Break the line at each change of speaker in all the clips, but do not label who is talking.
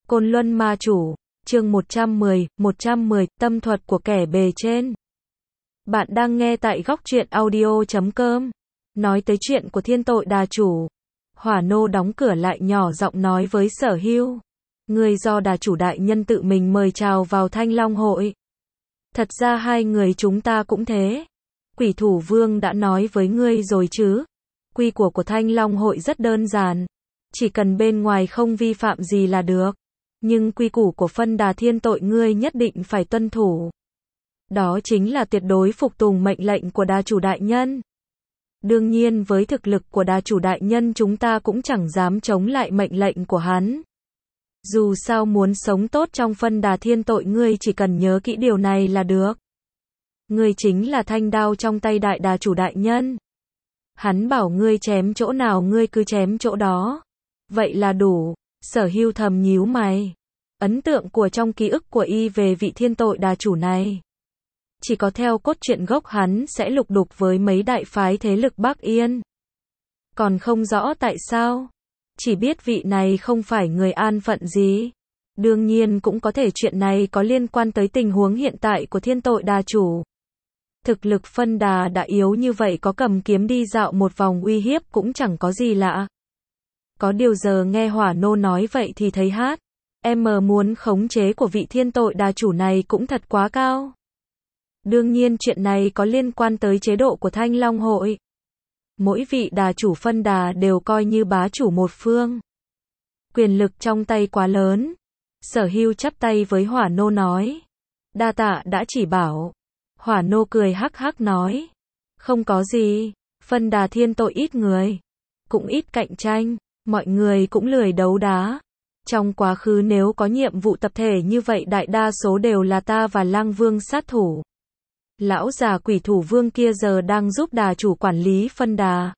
Côn Luân Ma Chủ, chương 110, tâm thuật của kẻ bề trên. Bạn đang nghe tại góc truyện audio.com. Nói tới chuyện của Thiên Tội Đà Chủ. Hỏa Nô đóng cửa lại nhỏ giọng nói với Sở Hưu. Ngươi do Đà Chủ đại nhân tự mình mời chào vào Thanh Long hội. Thật ra hai người chúng ta cũng thế. Quỷ Thủ Vương đã nói với ngươi rồi chứ. Quy củ của Thanh Long hội rất đơn giản. Chỉ cần bên ngoài không vi phạm gì là được. Nhưng quy củ của phân đà thiên tội ngươi nhất định phải tuân thủ. Đó chính là tuyệt đối phục tùng mệnh lệnh của Đà Chủ đại nhân. Đương nhiên với thực lực của Đà Chủ đại nhân chúng ta cũng chẳng dám chống lại mệnh lệnh của hắn. Dù sao muốn sống tốt trong phân đà thiên tội ngươi chỉ cần nhớ kỹ điều này là được. Ngươi chính là thanh đao trong tay đại Đà Chủ đại nhân. Hắn bảo ngươi chém chỗ nào ngươi cứ chém chỗ đó. Vậy là đủ. Sở Hưu thầm nhíu mày. Ấn tượng của trong ký ức của y về vị thiên tội đà chủ này. Chỉ có theo cốt truyện gốc hắn sẽ lục đục với mấy đại phái thế lực Bắc Yên. Còn không rõ tại sao. Chỉ biết vị này không phải người an phận gì. Đương nhiên cũng có thể chuyện này có liên quan tới tình huống hiện tại của thiên tội đà chủ. Thực lực phân đà đã yếu như vậy có cầm kiếm đi dạo một vòng uy hiếp cũng chẳng có gì lạ. Có điều giờ nghe Hỏa Nô nói vậy thì thấy muốn khống chế của vị thiên tội đà chủ này cũng thật quá cao. Đương nhiên chuyện này có liên quan tới chế độ của Thanh Long hội. Mỗi vị đà chủ phân đà đều coi như bá chủ một phương. Quyền lực trong tay quá lớn. Sở Hưu chắp tay với Hỏa Nô nói. Đa tạ đã chỉ bảo. Hỏa Nô cười hắc hắc nói. Không có gì. Phân đà thiên tội ít người. Cũng ít cạnh tranh. Mọi người cũng lười đấu đá. Trong quá khứ nếu có nhiệm vụ tập thể như vậy đại đa số đều là ta và Lang Vương sát thủ. Lão già Quỷ Thủ Vương kia giờ đang giúp đà chủ quản lý phân đà.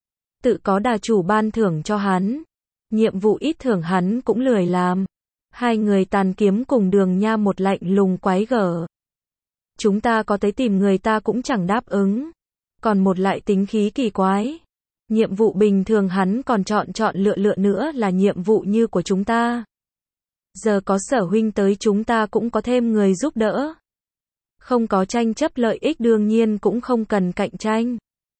Tự có đà chủ ban thưởng cho hắn. Nhiệm vụ ít thưởng hắn cũng lười làm. Hai người tàn kiếm cùng Đường Nha một lạnh lùng quái gở. Chúng ta có tới tìm người ta cũng chẳng đáp ứng. Còn một lại tính khí kỳ quái. Nhiệm vụ bình thường hắn còn chọn lựa nữa là nhiệm vụ như của chúng ta. Giờ có Sở huynh tới chúng ta cũng có thêm người giúp đỡ. Không có tranh chấp lợi ích đương nhiên cũng không cần cạnh tranh.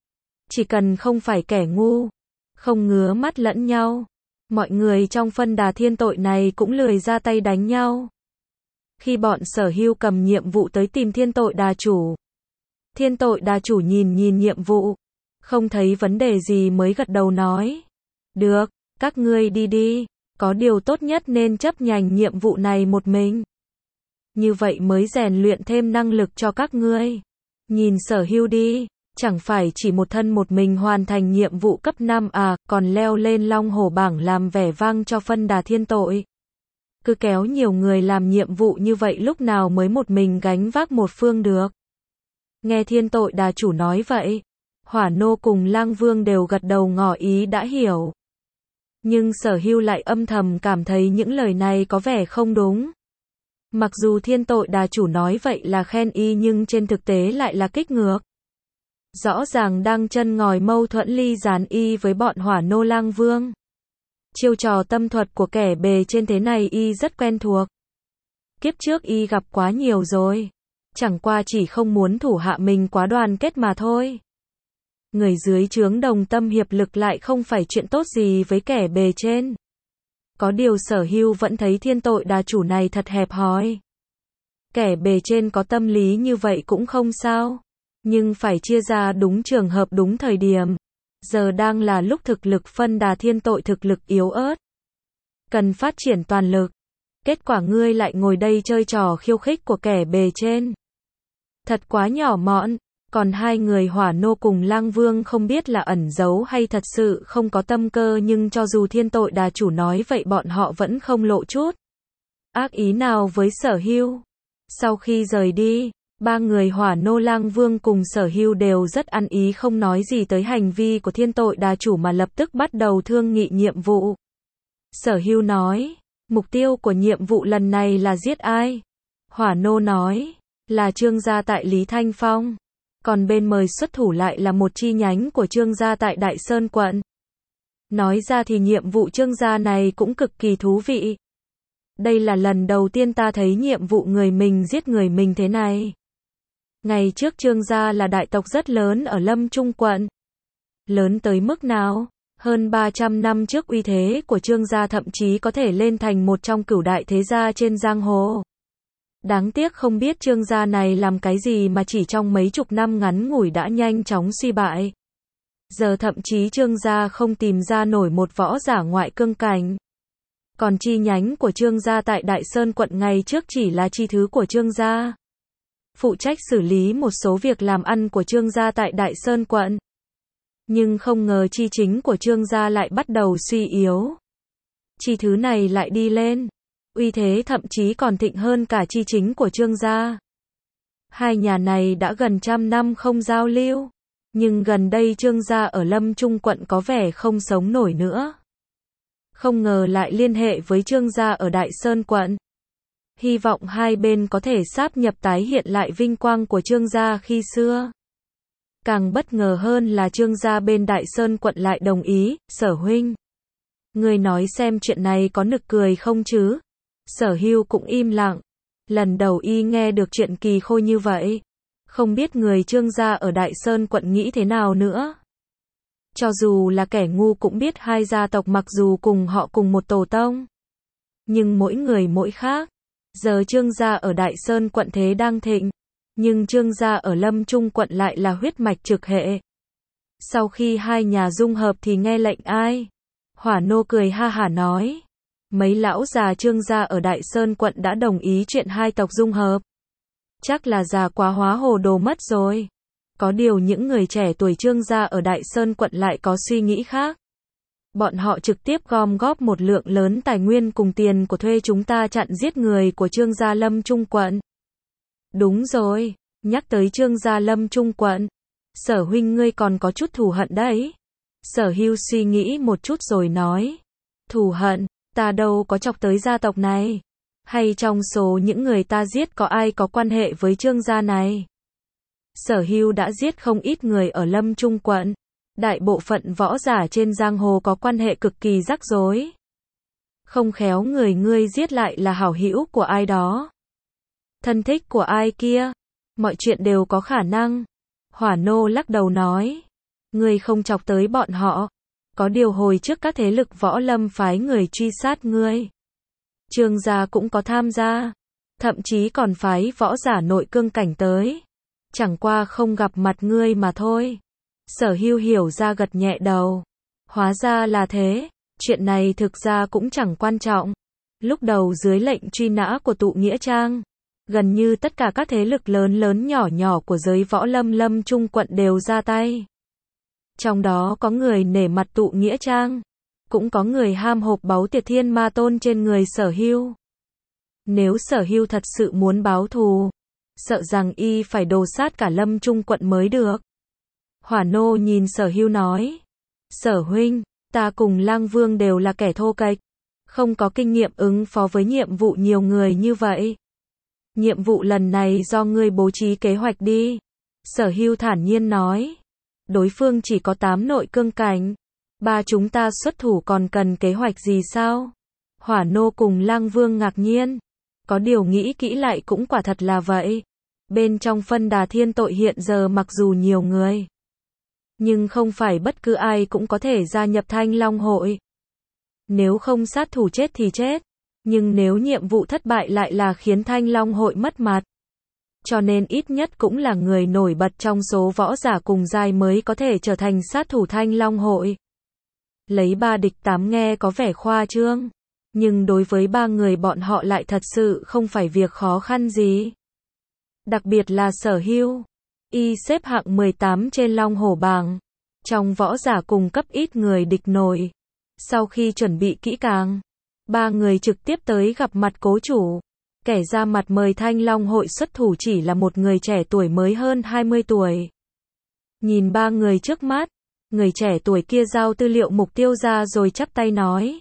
Chỉ cần không phải kẻ ngu. Không ngứa mắt lẫn nhau. Mọi người trong phân đà thiên tội này cũng lười ra tay đánh nhau. Khi bọn Sở Hưu cầm nhiệm vụ tới tìm thiên tội đà chủ. Thiên tội đà chủ nhìn nhiệm vụ. Không thấy vấn đề gì mới gật đầu nói. Được, các ngươi đi. Có điều tốt nhất nên chấp nhận nhiệm vụ này một mình. Như vậy mới rèn luyện thêm năng lực cho các ngươi. Nhìn Sở Hưu đi. Chẳng phải chỉ một thân một mình hoàn thành nhiệm vụ cấp 5 à, còn leo lên Long Hổ bảng làm vẻ vang cho phân đà thiên tội. Cứ kéo nhiều người làm nhiệm vụ như vậy lúc nào mới một mình gánh vác một phương được. Nghe thiên tội đà chủ nói vậy. Hỏa Nô cùng Lang Vương đều gật đầu ngỏ ý đã hiểu. Nhưng Sở Hưu lại âm thầm cảm thấy những lời này có vẻ không đúng. Mặc dù thiên tội đà chủ nói vậy là khen y nhưng trên thực tế lại là kích ngược. Rõ ràng đang chân ngòi mâu thuẫn ly gián y với bọn Hỏa Nô Lang Vương. Chiêu trò tâm thuật của kẻ bề trên thế này y rất quen thuộc. Kiếp trước y gặp quá nhiều rồi. Chẳng qua chỉ không muốn thủ hạ mình quá đoàn kết mà thôi. Người dưới trướng đồng tâm hiệp lực lại không phải chuyện tốt gì với kẻ bề trên. Có điều Sở Hưu vẫn thấy thiên tội đà chủ này thật hẹp hòi. Kẻ bề trên có tâm lý như vậy cũng không sao. Nhưng phải chia ra đúng trường hợp đúng thời điểm. Giờ đang là lúc thực lực phân đà thiên tội thực lực yếu ớt. Cần phát triển toàn lực. Kết quả ngươi lại ngồi đây chơi trò khiêu khích của kẻ bề trên. Thật quá nhỏ mọn. Còn hai người Hỏa Nô cùng Lang Vương không biết là ẩn giấu hay thật sự không có tâm cơ nhưng cho dù thiên tội đà chủ nói vậy bọn họ vẫn không lộ chút ác ý nào với Sở Hưu. Sau khi rời đi, ba người Hỏa Nô Lang Vương cùng Sở Hưu đều rất ăn ý không nói gì tới hành vi của thiên tội đà chủ mà lập tức bắt đầu thương nghị nhiệm vụ. Sở Hưu nói, mục tiêu của nhiệm vụ lần này là giết ai? Hỏa Nô nói, là Trương gia tại Lý Thanh Phong. Còn bên mời xuất thủ lại là một chi nhánh của Trương gia tại Đại Sơn quận. Nói ra thì nhiệm vụ Trương gia này cũng cực kỳ thú vị. Đây là lần đầu tiên ta thấy nhiệm vụ người mình giết người mình thế này. Ngày trước Trương gia là đại tộc rất lớn ở Lâm Trung quận. Lớn tới mức nào? Hơn 300 năm trước uy thế của Trương gia thậm chí có thể lên thành một trong cửu đại thế gia trên giang hồ. Đáng tiếc không biết Trương gia này làm cái gì mà chỉ trong mấy chục năm ngắn ngủi đã nhanh chóng suy bại. Giờ thậm chí Trương gia không tìm ra nổi một võ giả ngoại cương cảnh. Còn chi nhánh của Trương gia tại Đại Sơn quận ngày trước chỉ là chi thứ của Trương gia, phụ trách xử lý một số việc làm ăn của Trương gia tại Đại Sơn quận. Nhưng không ngờ chi chính của Trương gia lại bắt đầu suy yếu. Chi thứ này lại đi lên, uy thế thậm chí còn thịnh hơn cả chi chính của Trương gia. Hai nhà này đã gần 100 năm không giao lưu, nhưng gần đây Trương gia ở Lâm Trung quận có vẻ không sống nổi nữa. Không ngờ lại liên hệ với Trương gia ở Đại Sơn quận. Hy vọng hai bên có thể sáp nhập tái hiện lại vinh quang của Trương gia khi xưa. Càng bất ngờ hơn là Trương gia bên Đại Sơn quận lại đồng ý. Sở huynh, người nói xem chuyện này có nực cười không chứ? Sở Hưu cũng im lặng. Lần đầu y nghe được chuyện kỳ khôi như vậy. Không biết người Trương gia ở Đại Sơn quận nghĩ thế nào nữa. Cho dù là kẻ ngu cũng biết hai gia tộc mặc dù cùng họ cùng một tổ tông, nhưng mỗi người mỗi khác. Giờ Trương gia ở Đại Sơn quận thế đang thịnh, nhưng Trương gia ở Lâm Trung quận lại là huyết mạch trực hệ. Sau khi hai nhà dung hợp thì nghe lệnh ai? Hỏa Nô cười ha hả nói. Mấy lão già Trương gia ở Đại Sơn quận đã đồng ý chuyện hai tộc dung hợp. Chắc là già quá hóa hồ đồ mất rồi. Có điều những người trẻ tuổi Trương gia ở Đại Sơn quận lại có suy nghĩ khác. Bọn họ trực tiếp gom góp một lượng lớn tài nguyên cùng tiền của thuê chúng ta chặn giết người của Trương gia Lâm Trung quận. Đúng rồi, nhắc tới Trương gia Lâm Trung quận, Sở huynh ngươi còn có chút thù hận đấy. Sở Hưu suy nghĩ một chút rồi nói. Thù hận, ta đâu có chọc tới gia tộc này. Hay trong số những người ta giết có ai có quan hệ với Trương gia này? Sở Hưu đã giết không ít người ở Lâm Trung quận. Đại bộ phận võ giả trên giang hồ có quan hệ cực kỳ rắc rối. Không khéo người ngươi giết lại là hảo hữu của ai đó, thân thích của ai kia. Mọi chuyện đều có khả năng. Hỏa Nô lắc đầu nói. Ngươi không chọc tới bọn họ. Có điều hồi trước các thế lực võ lâm phái người truy sát ngươi. Trương gia cũng có tham gia. Thậm chí còn phái võ giả nội cương cảnh tới. Chẳng qua không gặp mặt ngươi mà thôi. Sở Hưu hiểu ra gật nhẹ đầu. Hóa ra là thế. Chuyện này thực ra cũng chẳng quan trọng. Lúc đầu dưới lệnh truy nã của tụ Nghĩa Trang, gần như tất cả các thế lực lớn lớn nhỏ nhỏ của giới võ lâm Lâm Trung quận đều ra tay. Trong đó có người nể mặt tụ Nghĩa Trang, cũng có người ham hộp báu Tiệt Thiên Ma Tôn trên người Sở Hưu. Nếu Sở Hưu thật sự muốn báo thù, sợ rằng y phải đồ sát cả Lâm Trung quận mới được. Hỏa Nô nhìn Sở Hưu nói. Sở huynh, ta cùng Lang Vương đều là kẻ thô kệch, không có kinh nghiệm ứng phó với nhiệm vụ nhiều người như vậy. Nhiệm vụ lần này do ngươi bố trí kế hoạch đi. Sở Hưu thản nhiên nói. Đối phương chỉ có 8 nội cương cảnh. Ba chúng ta xuất thủ còn cần kế hoạch gì sao? Hỏa Nô cùng Lang Vương ngạc nhiên. Có điều nghĩ kỹ lại cũng quả thật là vậy. Bên trong phân đà thiên tội hiện giờ mặc dù nhiều người, nhưng không phải bất cứ ai cũng có thể gia nhập Thanh Long hội. Nếu không sát thủ chết thì chết. Nhưng nếu nhiệm vụ thất bại lại là khiến Thanh Long hội mất mặt. Cho nên ít nhất cũng là người nổi bật trong số võ giả cùng giai mới có thể trở thành sát thủ Thanh Long hội. Lấy 3 địch 8 nghe có vẻ khoa trương, nhưng đối với 3 người bọn họ lại thật sự không phải việc khó khăn gì. Đặc biệt là Sở Hưu, y xếp hạng 18 trên Long Hổ bảng, trong võ giả cùng cấp ít người địch nổi. Sau khi chuẩn bị kỹ càng, 3 người trực tiếp tới gặp mặt cố chủ. Kẻ ra mặt mời Thanh Long hội xuất thủ chỉ là một người trẻ tuổi mới hơn 20 tuổi. Nhìn 3 người trước mắt, người trẻ tuổi kia giao tư liệu mục tiêu ra rồi chắp tay nói.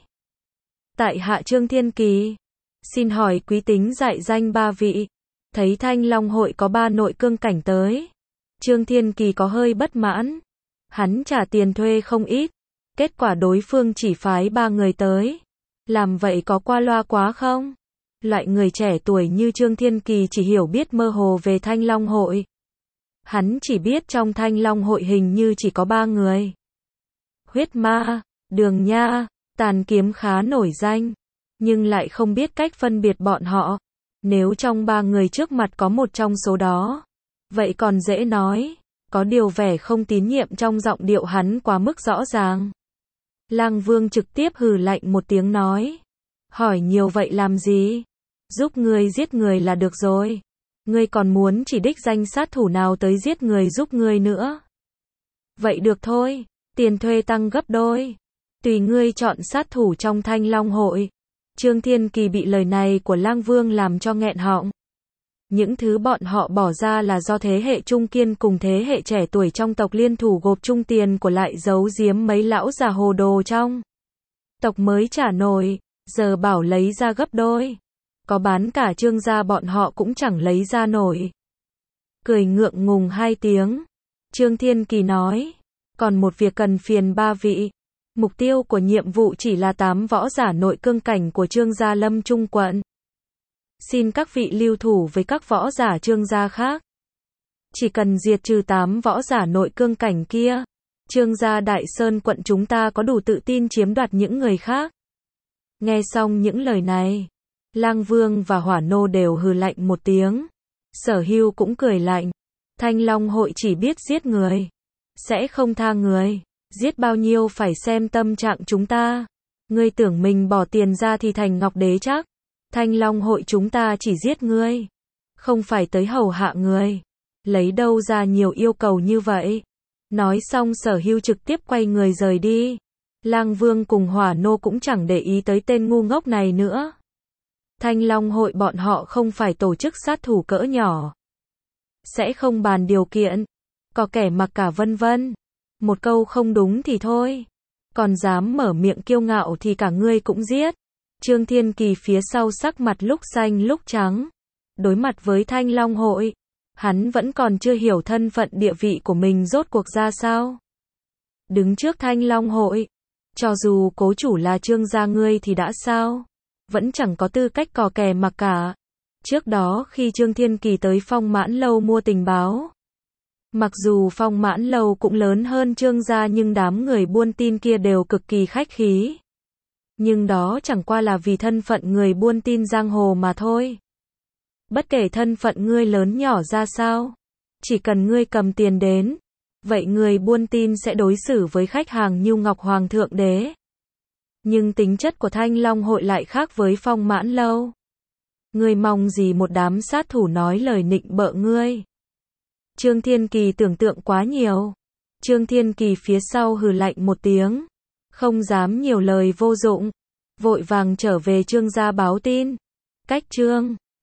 Tại hạ Trương Thiên Kỳ, xin hỏi quý tính dạy danh 3 vị. Thấy Thanh Long hội có 3 nội cương cảnh tới, Trương Thiên Kỳ có hơi bất mãn. Hắn trả tiền thuê không ít, kết quả đối phương chỉ phái 3 người tới. Làm vậy có qua loa quá không? Loại người trẻ tuổi như Trương Thiên Kỳ chỉ hiểu biết mơ hồ về Thanh Long hội. Hắn chỉ biết trong Thanh Long hội hình như chỉ có 3 người. Huyết Ma, Đường Nha, Tàn Kiếm khá nổi danh, nhưng lại không biết cách phân biệt bọn họ. Nếu trong 3 người trước mặt có một trong số đó, vậy còn dễ nói. Có điều vẻ không tín nhiệm trong giọng điệu hắn quá mức rõ ràng. Lang Vương trực tiếp hừ lạnh một tiếng nói. Hỏi nhiều vậy làm gì? Giúp ngươi giết người là được rồi. Ngươi còn muốn chỉ đích danh sát thủ nào tới giết người giúp ngươi nữa? Vậy được thôi, tiền thuê tăng gấp đôi. Tùy ngươi chọn sát thủ trong Thanh Long hội. Trương Thiên Kỳ bị lời này của Lang Vương làm cho nghẹn họng. Những thứ bọn họ bỏ ra là do thế hệ trung kiên cùng thế hệ trẻ tuổi trong tộc liên thủ gộp chung tiền của lại giấu giếm mấy lão già hồ đồ trong tộc mới trả nổi, giờ bảo lấy ra gấp đôi. Có bán cả Trương gia bọn họ cũng chẳng lấy ra nổi. Cười ngượng ngùng 2 tiếng. Trương Thiên Kỳ nói, còn một việc cần phiền 3 vị. Mục tiêu của nhiệm vụ chỉ là 8 võ giả nội cương cảnh của Trương gia Lâm Trung quận. Xin các vị lưu thủ với các võ giả Trương gia khác. Chỉ cần diệt trừ 8 võ giả nội cương cảnh kia, Trương gia Đại Sơn quận chúng ta có đủ tự tin chiếm đoạt những người khác. Nghe xong những lời này, Lang Vương và Hỏa Nô đều hừ lạnh một tiếng. Sở Hưu cũng cười lạnh. Thanh Long hội chỉ biết giết người, sẽ không tha người. Giết bao nhiêu phải xem tâm trạng chúng ta. Ngươi tưởng mình bỏ tiền ra thì thành ngọc đế chắc. Thanh Long hội chúng ta chỉ giết ngươi, không phải tới hầu hạ người. Lấy đâu ra nhiều yêu cầu như vậy? Nói xong Sở Hưu trực tiếp quay người rời đi. Lang Vương cùng Hỏa Nô cũng chẳng để ý tới tên ngu ngốc này nữa. Thanh Long hội bọn họ không phải tổ chức sát thủ cỡ nhỏ. Sẽ không bàn điều kiện. Có kẻ mặc cả vân vân. Một câu không đúng thì thôi. Còn dám mở miệng kiêu ngạo thì cả ngươi cũng giết. Trương Thiên Kỳ phía sau sắc mặt lúc xanh lúc trắng. Đối mặt với Thanh Long hội, hắn vẫn còn chưa hiểu thân phận địa vị của mình rốt cuộc ra sao. Đứng trước Thanh Long hội, cho dù cố chủ là Trương gia ngươi thì đã sao? Vẫn chẳng có tư cách cò kè mặc cả. Trước đó khi Trương Thiên Kỳ tới Phong Mãn Lâu mua tình báo, mặc dù Phong Mãn Lâu cũng lớn hơn Trương gia nhưng đám người buôn tin kia đều cực kỳ khách khí. Nhưng đó chẳng qua là vì thân phận người buôn tin giang hồ mà thôi. Bất kể thân phận ngươi lớn nhỏ ra sao, chỉ cần ngươi cầm tiền đến, vậy người buôn tin sẽ đối xử với khách hàng như ngọc hoàng thượng đế. Nhưng tính chất của Thanh Long hội lại khác với Phong Mãn Lâu. Ngươi mong gì một đám sát thủ nói lời nịnh bợ ngươi? Trương Thiên Kỳ tưởng tượng quá nhiều. Trương Thiên Kỳ phía sau hừ lạnh một tiếng, không dám nhiều lời vô dụng, vội vàng trở về Trương gia báo tin. Cách Trương